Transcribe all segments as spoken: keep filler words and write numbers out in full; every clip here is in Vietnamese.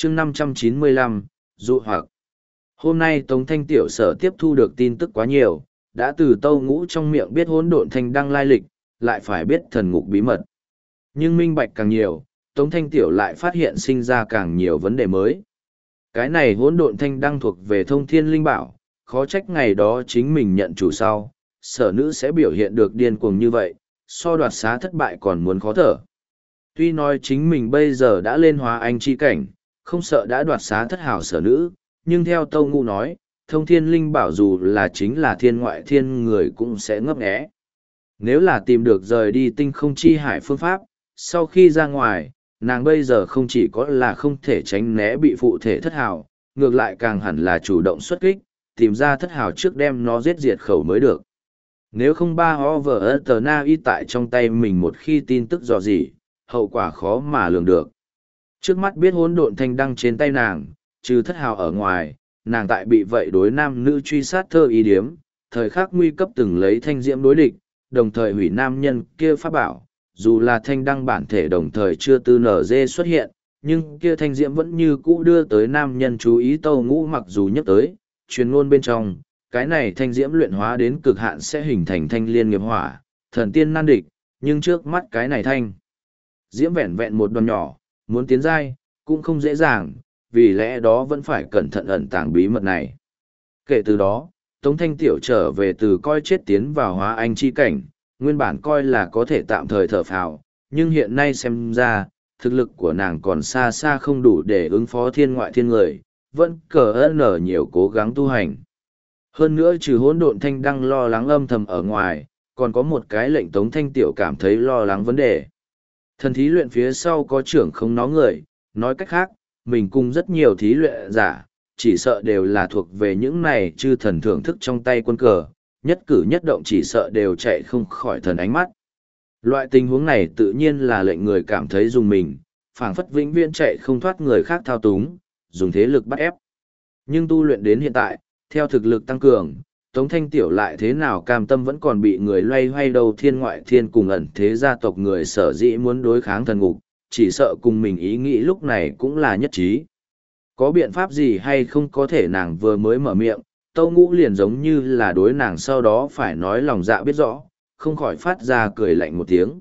chương năm trăm chín mươi lăm, dụ hoặc. Hôm nay Tống Thanh Tiểu Sở tiếp thu được tin tức quá nhiều, đã từ Tâu Ngũ trong miệng biết hỗn độn thanh đăng lai lịch, lại phải biết thần ngục bí mật. Nhưng minh bạch càng nhiều, Tống Thanh Tiểu lại phát hiện sinh ra càng nhiều vấn đề mới. Cái này hỗn độn thanh đăng thuộc về thông thiên linh bảo, khó trách ngày đó chính mình nhận chủ sau, sở nữ sẽ biểu hiện được điên cuồng như vậy, so đoạt xá thất bại còn muốn khó thở. Tuy nói chính mình bây giờ đã lên hóa anh chi cảnh, không sợ đã đoạt xá thất hảo sở nữ, nhưng theo Tâu Ngũ nói, thông thiên linh bảo dù là chính là thiên ngoại thiên người cũng sẽ ngấp nghé. Nếu là tìm được rời đi tinh không chi hải phương pháp, sau khi ra ngoài, nàng bây giờ không chỉ có là không thể tránh né bị phụ thể thất hào, ngược lại càng hẳn là chủ động xuất kích, tìm ra thất hào trước đem nó giết diệt khẩu mới được. Nếu không ba ho vờ ơ tờ na y tại trong tay mình một khi tin tức dò dỉ, hậu quả khó mà lường được. Trước mắt biết hỗn độn thanh đăng trên tay nàng, trừ thất hào ở ngoài, nàng tại bị vậy đối nam nữ truy sát thơ ý điếm, thời khắc nguy cấp từng lấy thanh diễm đối địch, đồng thời hủy nam nhân kia pháp bảo, dù là thanh đăng bản thể đồng thời chưa tư nở dê xuất hiện, nhưng kia thanh diễm vẫn như cũ đưa tới nam nhân chú ý. Tâu Ngũ mặc dù nhắc tới, truyền ngôn bên trong, cái này thanh diễm luyện hóa đến cực hạn sẽ hình thành thanh liên nghiệp hỏa, thần tiên nan địch, nhưng trước mắt cái này thanh diễm vẹn vẹn một đoàn nhỏ, muốn tiến giai, cũng không dễ dàng, vì lẽ đó vẫn phải cẩn thận ẩn tàng bí mật này. Kể từ đó, Tống Thanh Tiểu trở về từ coi chết tiến vào hóa anh chi cảnh, nguyên bản coi là có thể tạm thời thở phào, nhưng hiện nay xem ra, thực lực của nàng còn xa xa không đủ để ứng phó thiên ngoại thiên người, vẫn cờ ơn ở nhiều cố gắng tu hành. Hơn nữa trừ hỗn độn thanh đăng lo lắng âm thầm ở ngoài, còn có một cái lệnh Tống Thanh Tiểu cảm thấy lo lắng vấn đề. Thần thí luyện phía sau có trưởng không nó người, nói cách khác, mình cùng rất nhiều thí luyện giả, chỉ sợ đều là thuộc về những này chư thần thưởng thức trong tay quân cờ, nhất cử nhất động chỉ sợ đều chạy không khỏi thần ánh mắt. Loại tình huống này tự nhiên là lệnh người cảm thấy dùng mình, phảng phất vĩnh viễn chạy không thoát người khác thao túng, dùng thế lực bắt ép. Nhưng tu luyện đến hiện tại, theo thực lực tăng cường, Tống Thanh Tiểu lại thế nào cam tâm vẫn còn bị người loay hoay đầu thiên ngoại thiên cùng ẩn thế gia tộc người sở dĩ muốn đối kháng thần ngục, chỉ sợ cùng mình ý nghĩ lúc này cũng là nhất trí. Có biện pháp gì hay không có thể nàng vừa mới mở miệng, Tâu Ngũ liền giống như là đối nàng sau đó phải nói lòng dạ biết rõ, không khỏi phát ra cười lạnh một tiếng.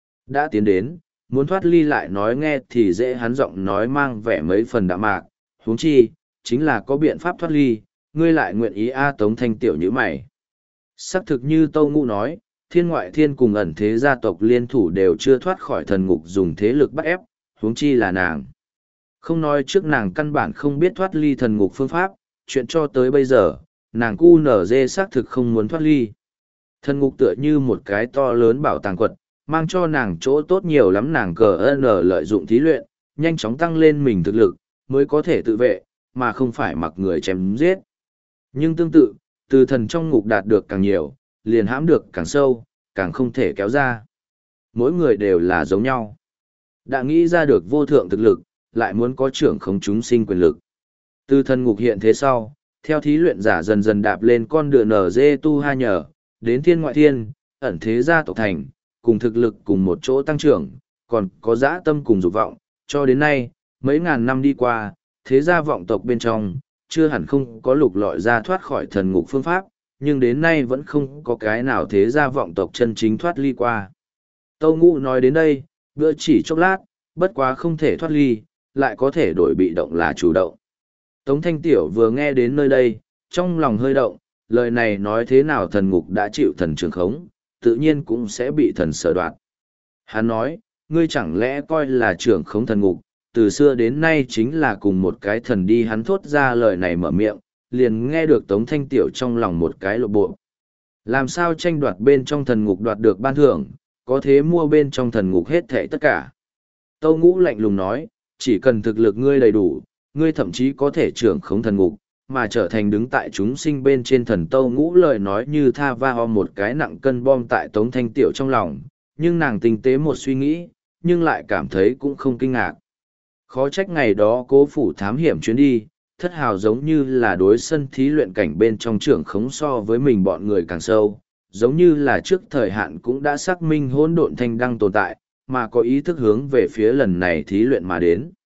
Đã tiến đến, muốn thoát ly lại nói nghe thì dễ, hắn giọng nói mang vẻ mấy phần đạm mạc, huống chi, chính là có biện pháp thoát ly, ngươi lại nguyện ý a Tống Thanh Tiểu như mày. Xác thực như Tâu Ngũ nói, thiên ngoại thiên cùng ẩn thế gia tộc liên thủ đều chưa thoát khỏi thần ngục dùng thế lực bắt ép, huống chi là nàng. Không nói trước nàng căn bản không biết thoát ly thần ngục phương pháp, chuyện cho tới bây giờ, nàng cu nở dê xác thực không muốn thoát ly. Thần ngục tựa như một cái to lớn bảo tàng quật, mang cho nàng chỗ tốt nhiều lắm, nàng cờ ơn lợi dụng thí luyện, nhanh chóng tăng lên mình thực lực, mới có thể tự vệ, mà không phải mặc người chém giết. Nhưng tương tự, từ thần trong ngục đạt được càng nhiều, liền hãm được càng sâu, càng không thể kéo ra. Mỗi người đều là giống nhau. Đã nghĩ ra được vô thượng thực lực, lại muốn có trưởng không chúng sinh quyền lực. Từ thần ngục hiện thế sau, theo thí luyện giả dần dần đạp lên con đường nở dê tu ha nhờ, đến thiên ngoại thiên, ẩn thế gia tộc thành, cùng thực lực cùng một chỗ tăng trưởng, còn có dã tâm cùng dục vọng, cho đến nay, mấy ngàn năm đi qua, thế gia vọng tộc bên trong, chưa hẳn không có lục lọi ra thoát khỏi thần ngục phương pháp, nhưng đến nay vẫn không có cái nào thế gia vọng tộc chân chính thoát ly qua. Tâu Ngũ nói đến đây, bữa chỉ chốc lát, bất quá không thể thoát ly, lại có thể đổi bị động là chủ động. Tống Thanh Tiểu vừa nghe đến nơi đây, trong lòng hơi động, lời này nói thế nào thần ngục đã chịu thần trường khống, tự nhiên cũng sẽ bị thần sở đoạt. Hắn nói, ngươi chẳng lẽ coi là trưởng khống thần ngục, từ xưa đến nay chính là cùng một cái thần đi. Hắn thốt ra lời này mở miệng, liền nghe được Tống Thanh Tiểu trong lòng một cái lộ bộ. Làm sao tranh đoạt bên trong thần ngục đoạt được ban thưởng, có thế mua bên trong thần ngục hết thảy tất cả. Tâu Ngũ lạnh lùng nói, chỉ cần thực lực ngươi đầy đủ, ngươi thậm chí có thể trưởng khống thần ngục, mà trở thành đứng tại chúng sinh bên trên thần. Tâu Ngũ lời nói như tha va ho một cái nặng cân bom tại Tống Thanh Tiểu trong lòng, nhưng nàng tinh tế một suy nghĩ, nhưng lại cảm thấy cũng không kinh ngạc. Khó trách ngày đó Cố phủ thám hiểm chuyến đi, thất hào giống như là đối sân thí luyện cảnh bên trong trưởng khống so với mình bọn người càng sâu, giống như là trước thời hạn cũng đã xác minh hỗn độn thanh đăng tồn tại, mà có ý thức hướng về phía lần này thí luyện mà đến.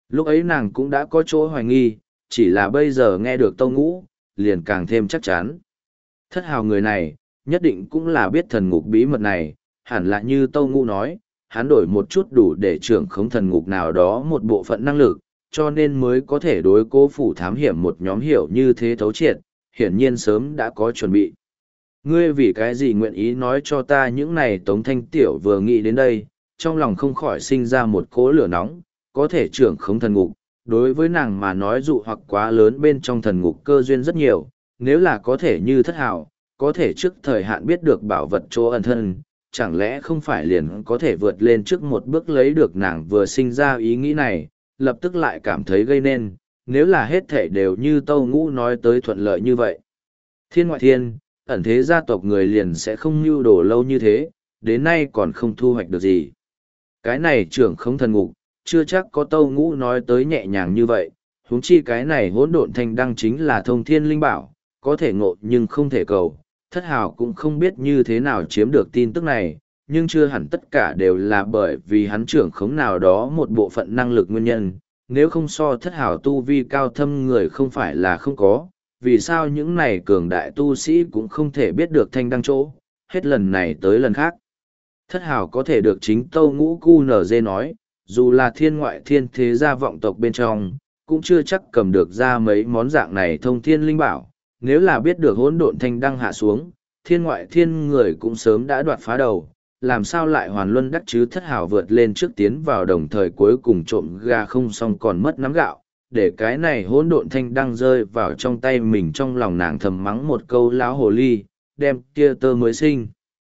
Lúc ấy nàng cũng đã có chỗ hoài nghi, chỉ là bây giờ nghe được Tâu Ngũ, liền càng thêm chắc chắn. Thất hào người này, nhất định cũng là biết thần ngục bí mật này, hẳn là như Tâu Ngũ nói, hắn đổi một chút đủ để trưởng khống thần ngục nào đó một bộ phận năng lực, cho nên mới có thể đối cố phủ thám hiểm một nhóm hiểu như thế thấu triệt, hiển nhiên sớm đã có chuẩn bị. Ngươi vì cái gì nguyện ý nói cho ta những này Tống Thanh Tiểu vừa nghĩ đến đây, trong lòng không khỏi sinh ra một cỗ lửa nóng, có thể trưởng khống thần ngục. Đối với nàng mà nói dụ hoặc quá lớn bên trong thần ngục cơ duyên rất nhiều, nếu là có thể như thất hào, có thể trước thời hạn biết được bảo vật chỗ ẩn thân, chẳng lẽ không phải liền có thể vượt lên trước một bước lấy được nàng vừa sinh ra ý nghĩ này, lập tức lại cảm thấy gây nên, nếu là hết thể đều như Tâu Ngũ nói tới thuận lợi như vậy. Thiên ngoại thiên, ẩn thế gia tộc người liền sẽ không mưu đồ lâu như thế, đến nay còn không thu hoạch được gì. Cái này trưởng không thần ngục, chưa chắc có Tâu Ngũ nói tới nhẹ nhàng như vậy, huống chi cái này hỗn độn thanh đăng chính là thông thiên linh bảo, có thể ngộ nhưng không thể cầu. Thất hào cũng không biết như thế nào chiếm được tin tức này, nhưng chưa hẳn tất cả đều là bởi vì hắn trưởng khống nào đó một bộ phận năng lực nguyên nhân, nếu không so thất hào tu vi cao thâm người không phải là không có, vì sao những này cường đại tu sĩ cũng không thể biết được thanh đăng chỗ, hết lần này tới lần khác. Thất hào có thể được chính Tâu Ngũ Cu Nở Dê nói, dù là thiên ngoại thiên thế gia vọng tộc bên trong, cũng chưa chắc cầm được ra mấy món dạng này thông thiên linh bảo, nếu là biết được hỗn độn thanh đăng hạ xuống, thiên ngoại thiên người cũng sớm đã đoạt phá đầu, làm sao lại hoàn luân đắc chứ thất hào vượt lên trước tiến vào đồng thời cuối cùng trộm gà không xong còn mất nắm gạo, để cái này hỗn độn thanh đăng rơi vào trong tay mình trong lòng nàng thầm mắng một câu láo hồ ly, đem kia tơ mới sinh.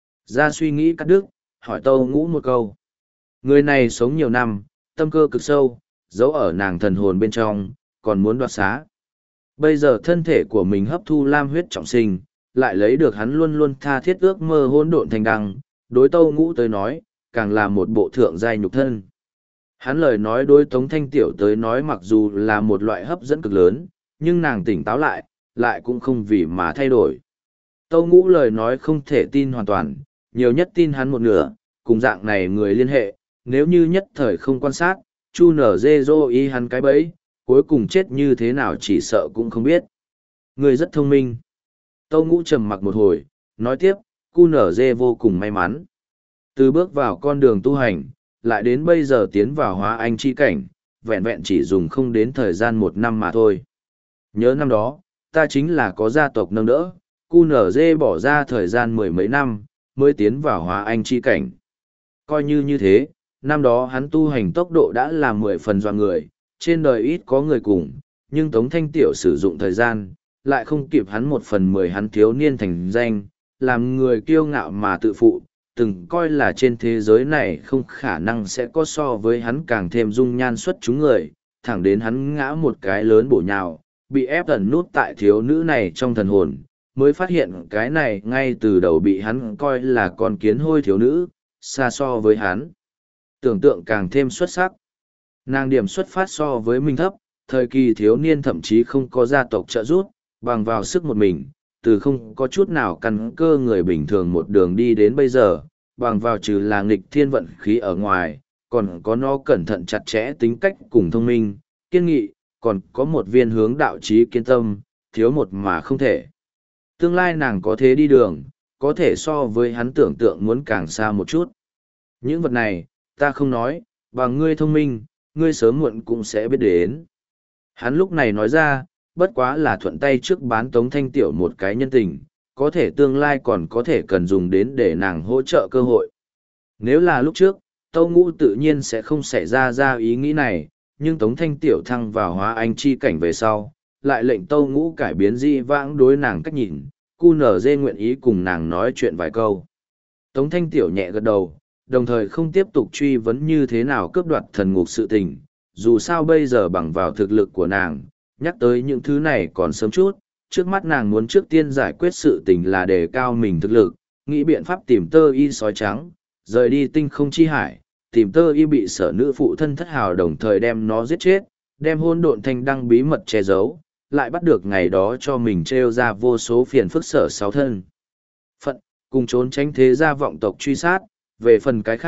Ra suy nghĩ cắt đứt, hỏi Tâu Ngũ một câu. Người này sống nhiều năm, tâm cơ cực sâu, giấu ở nàng thần hồn bên trong, còn muốn đoạt xá. Bây giờ thân thể của mình hấp thu lam huyết trọng sinh, lại lấy được hắn luôn luôn tha thiết ước mơ hỗn độn thành đăng, đối Tâu Ngũ tới nói, càng là một bộ thượng giai nhục thân. Hắn lời nói đối Tống Thanh Tiểu tới nói mặc dù là một loại hấp dẫn cực lớn, nhưng nàng tỉnh táo lại, lại cũng không vì mà thay đổi. Tâu Ngũ lời nói không thể tin hoàn toàn, nhiều nhất tin hắn một nửa, cùng dạng này người liên hệ, nếu như nhất thời không quan sát, chu nở dê dô y hắn cái bẫy, cuối cùng chết như thế nào chỉ sợ cũng không biết. Người rất thông minh. Tâu Ngũ trầm mặc một hồi, nói tiếp, cu nở dê vô cùng may mắn. Từ bước vào con đường tu hành, lại đến bây giờ tiến vào hóa anh chi cảnh, vẹn vẹn chỉ dùng không đến thời gian một năm mà thôi. Nhớ năm đó, ta chính là có gia tộc nâng đỡ, cu nở dê bỏ ra thời gian mười mấy năm, mới tiến vào hóa anh chi cảnh. Coi như như thế, năm đó hắn tu hành tốc độ đã là mười phần doa người, trên đời ít có người cùng, nhưng Tống Thanh Tiểu sử dụng thời gian, lại không kịp hắn một phần mười hắn thiếu niên thành danh, làm người kiêu ngạo mà tự phụ, từng coi là trên thế giới này không khả năng sẽ có so với hắn càng thêm dung nhan xuất chúng người, thẳng đến hắn ngã một cái lớn bổ nhào, bị ép ẩn nút tại thiếu nữ này trong thần hồn, mới phát hiện cái này ngay từ đầu bị hắn coi là con kiến hôi thiếu nữ, xa so với hắn. Tưởng tượng càng thêm xuất sắc. Nàng điểm xuất phát so với mình thấp, thời kỳ thiếu niên thậm chí không có gia tộc trợ giúp, bằng vào sức một mình, từ không có chút nào căn cơ người bình thường một đường đi đến bây giờ, bằng vào trừ là nghịch thiên vận khí ở ngoài, còn có nó cẩn thận chặt chẽ tính cách cùng thông minh, kiên nghị, còn có một viên hướng đạo trí kiên tâm, thiếu một mà không thể. Tương lai nàng có thế đi đường, có thể so với hắn tưởng tượng muốn càng xa một chút. Những vật này, ta không nói, bằng ngươi thông minh, ngươi sớm muộn cũng sẽ biết đến. Hắn lúc này nói ra, bất quá là thuận tay trước bán Tống Thanh Tiểu một cái nhân tình, có thể tương lai còn có thể cần dùng đến để nàng hỗ trợ cơ hội. Nếu là lúc trước, Tâu Ngũ tự nhiên sẽ không xảy ra ra ý nghĩ này, nhưng Tống Thanh Tiểu thăng vào hóa anh chi cảnh về sau, lại lệnh Tâu Ngũ cải biến di vãng đối nàng cách nhìn, cu nở dê nguyện ý cùng nàng nói chuyện vài câu. Tống Thanh Tiểu nhẹ gật đầu, đồng thời không tiếp tục truy vấn như thế nào cướp đoạt thần ngục sự tình, dù sao bây giờ bằng vào thực lực của nàng, nhắc tới những thứ này còn sớm chút, trước mắt nàng muốn trước tiên giải quyết sự tình là đề cao mình thực lực, nghĩ biện pháp tìm tơ y sói trắng, rời đi tinh không chi hải, tìm tơ y bị sở nữ phụ thân thất hào đồng thời đem nó giết chết, đem hôn độn thanh đăng bí mật che giấu, lại bắt được ngày đó cho mình treo ra vô số phiền phức sở sáu thân. Phận, cùng trốn tránh thế gia vọng tộc truy sát, về phần cái khác,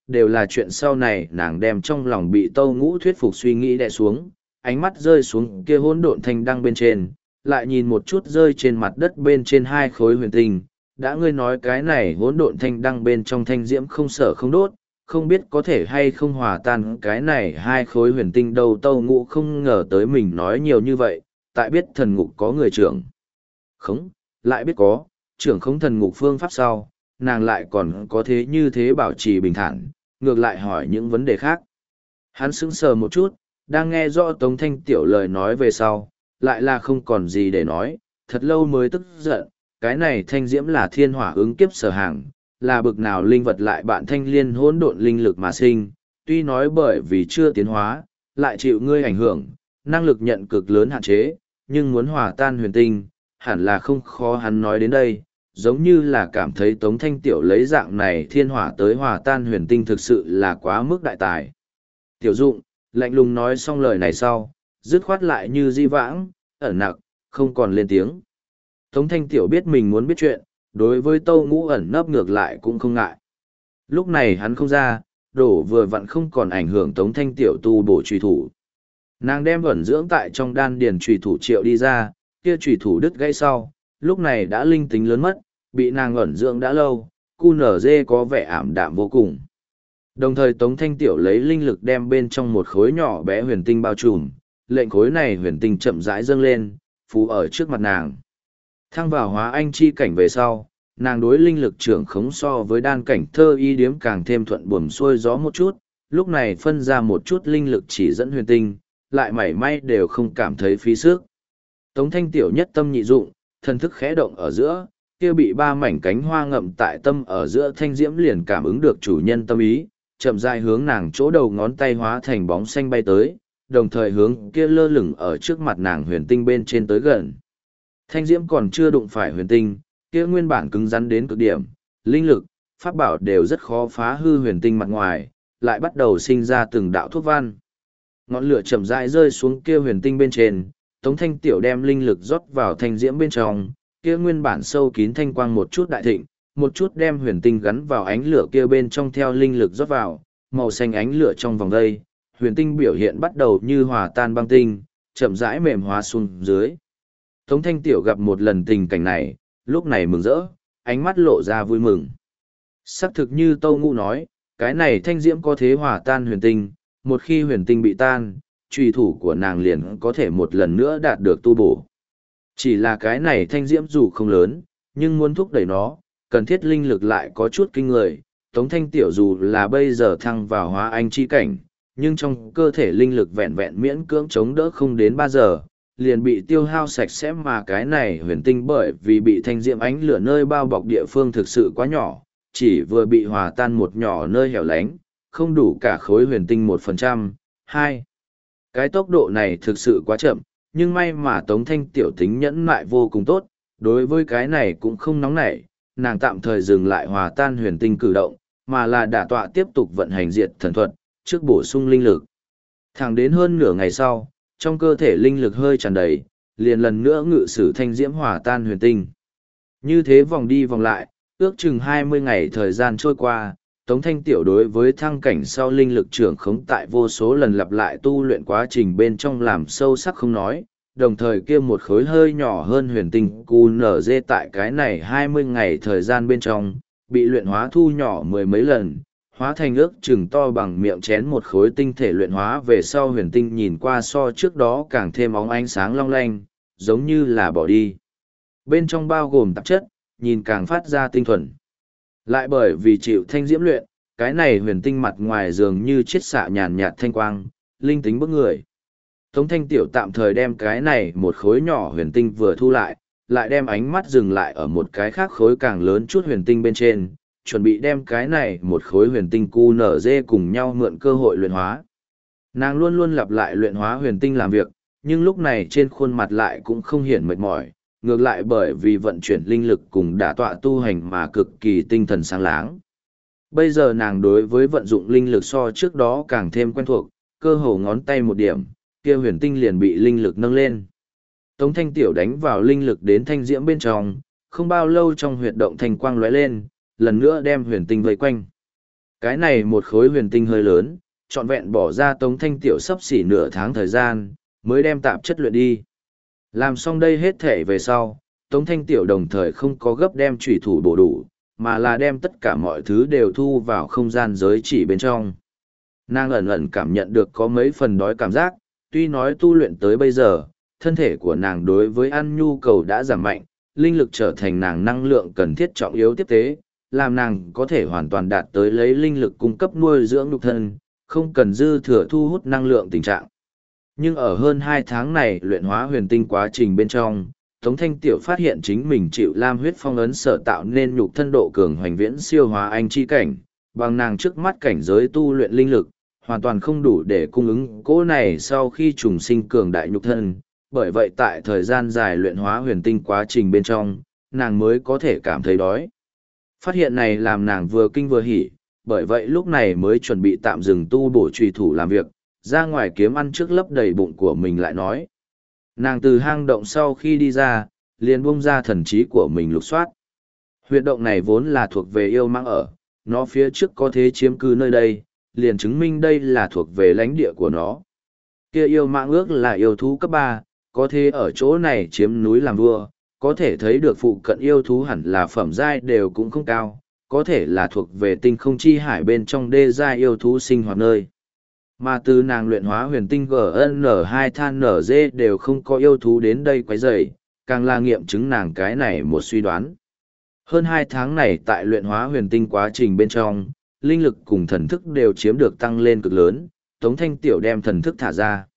đều là chuyện sau này nàng đem trong lòng bị tâu ngũ thuyết phục suy nghĩ đè xuống, ánh mắt rơi xuống kia hỗn độn thanh đăng bên trên, lại nhìn một chút rơi trên mặt đất bên trên hai khối huyền tinh. Đã ngươi nói cái này hỗn độn thanh đăng bên trong thanh diễm không sợ không đốt, không biết có thể hay không hòa tan cái này hai khối huyền tinh đâu. Tâu ngũ không ngờ tới mình nói nhiều như vậy, tại biết thần ngục có người trưởng khống, lại biết có trưởng khống thần ngục phương pháp sau, nàng lại còn có thế như thế bảo trì bình thản, ngược lại hỏi những vấn đề khác. Hắn sững sờ một chút, đang nghe rõ Tống Thanh Tiểu lời nói về sau, lại là không còn gì để nói, thật lâu mới tức giận, cái này thanh diễm là thiên hỏa ứng kiếp sở hàng, là bực nào linh vật lại bạn thanh liên hỗn độn linh lực mà sinh, tuy nói bởi vì chưa tiến hóa, lại chịu ngươi ảnh hưởng, năng lực nhận cực lớn hạn chế, nhưng muốn hòa tan huyền tinh, hẳn là không khó. Hắn nói đến đây, giống như là cảm thấy Tống Thanh Tiểu lấy dạng này thiên hỏa tới hòa tan huyền tinh thực sự là quá mức đại tài. Tiểu Dụng, lạnh lùng nói xong lời này sau, dứt khoát lại như di vãng, ẩn nặc, không còn lên tiếng. Tống Thanh Tiểu biết mình muốn biết chuyện, đối với Tâu Ngũ ẩn nấp ngược lại cũng không ngại. Lúc này hắn không ra, đổ vừa vặn không còn ảnh hưởng Tống Thanh Tiểu tu bổ truy thủ. Nàng đem ẩn dưỡng tại trong đan điền truy thủ triệu đi ra, kia truy thủ đứt gãy sau, lúc này đã linh tính lớn mất, bị nàng ẩn dưỡng đã lâu, cu nở dê có vẻ ảm đạm vô cùng. Đồng thời Tống Thanh Tiểu lấy linh lực đem bên trong một khối nhỏ bé huyền tinh bao trùm, lệnh khối này huyền tinh chậm rãi dâng lên, phù ở trước mặt nàng. Thăng vào hóa anh chi cảnh về sau, nàng đối linh lực trưởng khống so với đan cảnh thơ y điếm càng thêm thuận buồm xuôi gió một chút, lúc này phân ra một chút linh lực chỉ dẫn huyền tinh, lại mảy may đều không cảm thấy phí sức. Tống Thanh Tiểu nhất tâm nhị dụng, thần thức khẽ động ở giữa, kia bị ba mảnh cánh hoa ngậm tại tâm ở giữa thanh diễm liền cảm ứng được chủ nhân tâm ý, chậm rãi hướng nàng chỗ đầu ngón tay hóa thành bóng xanh bay tới, đồng thời hướng kia lơ lửng ở trước mặt nàng huyền tinh bên trên tới gần. Thanh diễm còn chưa đụng phải huyền tinh, kia nguyên bản cứng rắn đến cực điểm, linh lực, pháp bảo đều rất khó phá hư huyền tinh mặt ngoài, lại bắt đầu sinh ra từng đạo thuốc văn. Ngọn lửa chậm rãi rơi xuống kia huyền tinh bên trên, Tống Thanh Tiểu đem linh lực rót vào thanh diễm bên trong, kia nguyên bản sâu kín thanh quang một chút đại thịnh, một chút đem huyền tinh gắn vào ánh lửa kia bên trong theo linh lực rót vào, màu xanh ánh lửa trong vòng đây, huyền tinh biểu hiện bắt đầu như hòa tan băng tinh, chậm rãi mềm hóa xuống dưới. Tống Thanh Tiểu gặp một lần tình cảnh này, lúc này mừng rỡ, ánh mắt lộ ra vui mừng. Xác thực như Tâu Ngũ nói, cái này thanh diễm có thế hòa tan huyền tinh, một khi huyền tinh bị tan, truy thủ của nàng liền có thể một lần nữa đạt được tu bổ. Chỉ là cái này thanh diễm dù không lớn, nhưng muốn thúc đẩy nó, cần thiết linh lực lại có chút kinh người. Tống Thanh Tiểu dù là bây giờ thăng vào hóa anh chi cảnh, nhưng trong cơ thể linh lực vẹn vẹn miễn cưỡng chống đỡ không đến ba giờ, liền bị tiêu hao sạch sẽ, mà cái này huyền tinh bởi vì bị thanh diễm ánh lửa nơi bao bọc địa phương thực sự quá nhỏ, chỉ vừa bị hòa tan một nhỏ nơi hẻo lánh, không đủ cả khối huyền tinh một phần trăm, hai. Cái tốc độ này thực sự quá chậm, nhưng may mà Tống Thanh Tiểu tính nhẫn nại vô cùng tốt, đối với cái này cũng không nóng nảy, nàng tạm thời dừng lại hòa tan huyền tinh cử động, mà là đả tọa tiếp tục vận hành diệt thần thuật, trước bổ sung linh lực. Thẳng đến hơn nửa ngày sau, trong cơ thể linh lực hơi tràn đầy, liền lần nữa ngự sử thanh diễm hòa tan huyền tinh. Như thế vòng đi vòng lại, ước chừng hai mươi ngày thời gian trôi qua, Tống Thanh Tiểu đối với thăng cảnh sau linh lực trưởng khống tại vô số lần lặp lại tu luyện quá trình bên trong làm sâu sắc không nói, đồng thời kia một khối hơi nhỏ hơn huyền tinh cu nở dê tại cái này hai mươi ngày thời gian bên trong, bị luyện hóa thu nhỏ mười mấy lần, hóa thành ước chừng to bằng miệng chén một khối tinh thể luyện hóa về sau huyền tinh nhìn qua so trước đó càng thêm óng ánh sáng long lanh, giống như là bỏ đi. Bên trong bao gồm tạp chất, nhìn càng phát ra tinh thuần. Lại bởi vì chịu thanh diễm luyện, cái này huyền tinh mặt ngoài dường như chiết xạ nhàn nhạt thanh quang, linh tính bức người. Tống Thanh Tiểu tạm thời đem cái này một khối nhỏ huyền tinh vừa thu lại, lại đem ánh mắt dừng lại ở một cái khác khối càng lớn chút huyền tinh bên trên, chuẩn bị đem cái này một khối huyền tinh cu nở dê cùng nhau mượn cơ hội luyện hóa. Nàng luôn luôn lặp lại luyện hóa huyền tinh làm việc, nhưng lúc này trên khuôn mặt lại cũng không hiển mệt mỏi, ngược lại bởi vì vận chuyển linh lực cùng đả tọa tu hành mà cực kỳ tinh thần sáng láng. Bây giờ nàng đối với vận dụng linh lực so trước đó càng thêm quen thuộc, cơ hồ ngón tay một điểm, kia huyền tinh liền bị linh lực nâng lên. Tống Thanh Tiểu đánh vào linh lực đến thanh diễm bên trong, không bao lâu trong huyệt động thanh quang lóe lên, lần nữa đem huyền tinh vây quanh. Cái này một khối huyền tinh hơi lớn, trọn vẹn bỏ ra Tống Thanh Tiểu sắp xỉ nửa tháng thời gian, mới đem tạp chất luyện đi. Làm xong đây hết thể về sau, Tống Thanh Tiểu đồng thời không có gấp đem trùy thủ bổ đủ, mà là đem tất cả mọi thứ đều thu vào không gian giới chỉ bên trong. Nàng ẩn ẩn cảm nhận được có mấy phần đói cảm giác, tuy nói tu luyện tới bây giờ, thân thể của nàng đối với ăn nhu cầu đã giảm mạnh, linh lực trở thành nàng năng lượng cần thiết trọng yếu tiếp tế, làm nàng có thể hoàn toàn đạt tới lấy linh lực cung cấp nuôi dưỡng nhục thân, không cần dư thừa thu hút năng lượng tình trạng. Nhưng ở hơn hai tháng này luyện hóa huyền tinh quá trình bên trong, Tống Thanh Tiểu phát hiện chính mình chịu lam huyết phong ấn sở tạo nên nhục thân độ cường hoành viễn siêu hóa anh chi cảnh, bằng nàng trước mắt cảnh giới tu luyện linh lực, hoàn toàn không đủ để cung ứng cỗ này sau khi trùng sinh cường đại nhục thân, bởi vậy tại thời gian dài luyện hóa huyền tinh quá trình bên trong, nàng mới có thể cảm thấy đói. Phát hiện này làm nàng vừa kinh vừa hỉ, bởi vậy lúc này mới chuẩn bị tạm dừng tu bổ trùy thủ làm việc, ra ngoài kiếm ăn trước lấp đầy bụng của mình lại nói. Nàng từ hang động sau khi đi ra, liền bung ra thần trí của mình lục soát. Huyệt động này vốn là thuộc về yêu mãng ở, nó phía trước có thế chiếm cư nơi đây, liền chứng minh đây là thuộc về lãnh địa của nó. Kia yêu mãng ước là yêu thú cấp ba, có thế ở chỗ này chiếm núi làm vua, có thể thấy được phụ cận yêu thú hẳn là phẩm giai đều cũng không cao, có thể là thuộc về tinh không chi hải bên trong đê giai yêu thú sinh hoạt nơi. Mà từ nàng luyện hóa huyền tinh G N hai than nở dê đều không có yêu thú đến đây quấy rầy, càng là nghiệm chứng nàng cái này một suy đoán. Hơn hai tháng này tại luyện hóa huyền tinh quá trình bên trong, linh lực cùng thần thức đều chiếm được tăng lên cực lớn, Tống Thanh Tiểu đem thần thức thả ra.